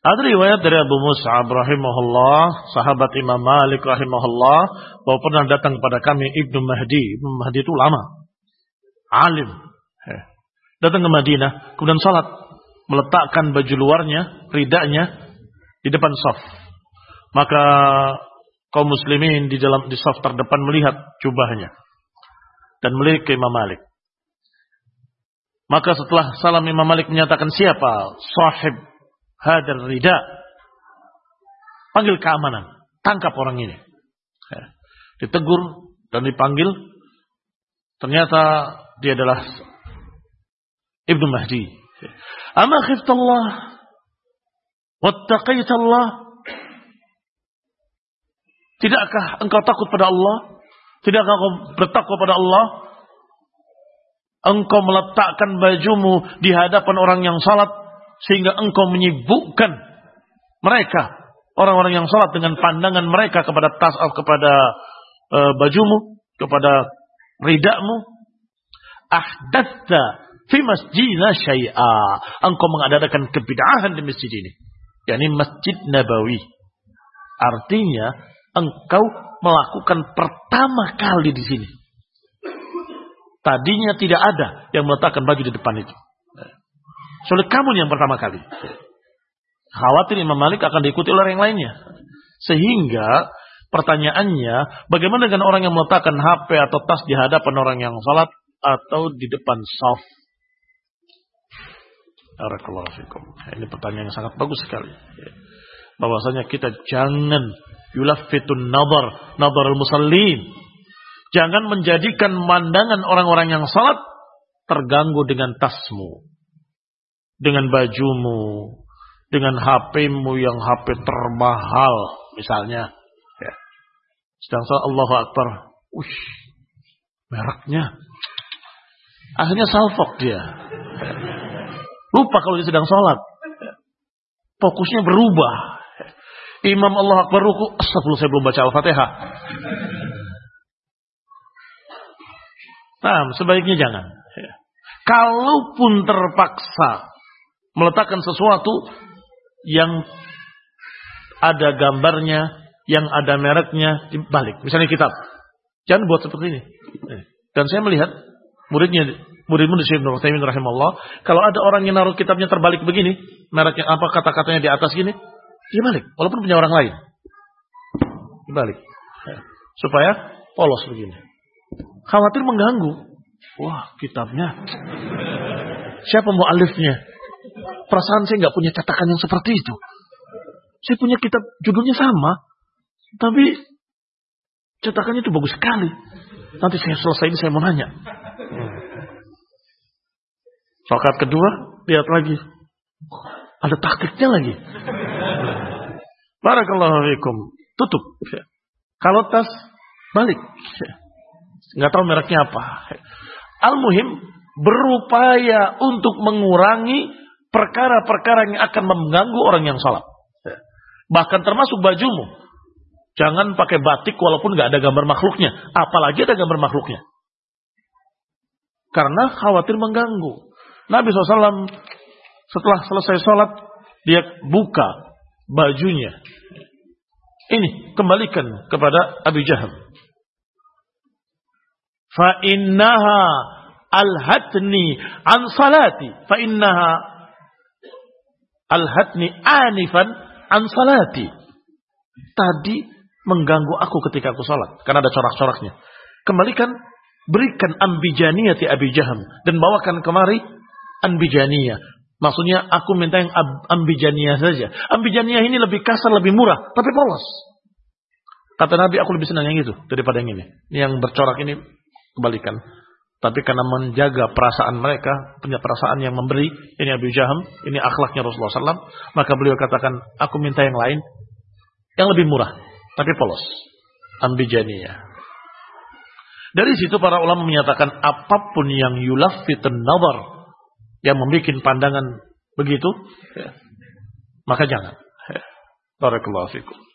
Ada riwayat dari Abu Mus'ab rahimahullah, sahabat Imam Malik rahimahullah, bahwa pernah datang kepada kami Ibnu Mahdi. Ibnu Mahdi itu lama, alim. Datang ke Madinah, kemudian salat, meletakkan baju luarnya, ridanya di depan shaf. Maka kaum muslimin di shaf terdepan melihat jubahnya dan melihat ke Imam Malik. Maka setelah salam Imam Malik menyatakan, siapa sahib hadar rida? Panggil keamanan, tangkap orang ini. Ditegur dan dipanggil. Ternyata dia adalah Ibnu Mahdi. Ama khiftallah wattaqaitallah? Tidakkah engkau takut pada Allah? Tidakkah engkau bertakwa pada Allah? Engkau meletakkan bajumu di hadapan orang yang salat sehingga engkau menyibukkan mereka, orang-orang yang salat, dengan pandangan mereka kepada kepada bajumu, kepada ridakmu. Ahdatsa fi masjidina syai'a, engkau mengadakan kebid'ahan di masjid ini, yakni Masjid Nabawi. Artinya engkau melakukan pertama kali di sini. Tadinya tidak ada yang meletakkan baju di depan itu. Soalnya kamu yang pertama kali. Khawatir Imam Malik akan diikuti oleh yang lainnya. Sehingga pertanyaannya, bagaimana dengan orang yang meletakkan HP atau tas di hadapan orang yang salat atau di depan shaf? Barakallahu fikum. Ini pertanyaan yang sangat bagus sekali. Bahwasanya kita jangan yulaffitun nadar al-musallin. Jangan menjadikan pandangan orang-orang yang salat terganggu dengan tasmu, dengan bajumu, dengan HP-mu yang HP termahal misalnya. Ya. Sedang salat Allahu Akbar, mereknya. Akhirnya salfok dia. Lupa kalau dia sedang salat. Fokusnya berubah. Imam Allah Akbar ruku, astagfirullah, saya belum baca Al-Fatihah. Nah, sebaiknya jangan. Kalaupun terpaksa meletakkan sesuatu yang ada gambarnya, yang ada mereknya, dibalik. Misalnya kitab. Jangan buat seperti ini. Dan saya melihat murid-murid Syekh Ibnu Utsaimin rahimahullah, kalau ada orang yang naruh kitabnya terbalik begini, mereknya apa, kata-katanya di atas gini, dia balik. Walaupun punya orang lain. Dibalik. Supaya polos begini. Khawatir mengganggu. Wah, kitabnya. Siapa mu'alifnya? Perasaan saya nggak punya cetakan yang seperti itu. Saya punya kitab judulnya sama, tapi cetakannya itu bagus sekali. Nanti saya selesai ini saya mau nanya. Rakaat kedua, lihat lagi. Ada taktiknya lagi. Barakallahu fikum. Tutup. Kalau tas, balik. Nggak tahu mereknya apa. Al-muhim, berupaya untuk mengurangi perkara-perkara yang akan mengganggu orang yang salat. Bahkan termasuk bajumu. Jangan pakai batik walaupun nggak ada gambar makhluknya. Apalagi ada gambar makhluknya. Karena khawatir mengganggu. Nabi SAW setelah selesai salat, dia buka bajunya. Ini kembalikan kepada Abi Jahal. Fa innaha alhatni an salati. Fa innaha alhatni anifan an salati. Tadi mengganggu aku ketika aku salat karena ada corak-coraknya. Kembalikan, berikan ambijaniyati Abi Jaham dan bawakan kemari ambijaniyah. Maksudnya aku minta yang ambijaniyah saja. Ambijaniyah ini lebih kasar, lebih murah, tapi polos. Kata Nabi, aku lebih senang yang itu daripada yang ini. Yang bercorak ini kembalikan. Tapi karena menjaga perasaan mereka, punya perasaan yang memberi, ini Abi Jaham, ini akhlaknya Rasulullah SAW, maka beliau katakan, aku minta yang lain, yang lebih murah, tapi polos. Ambijaniyah. Dari situ para ulama menyatakan, apapun yang yulaffitun nazar, yang membuat pandangan begitu, ya, maka jangan. Barakallahu fikum.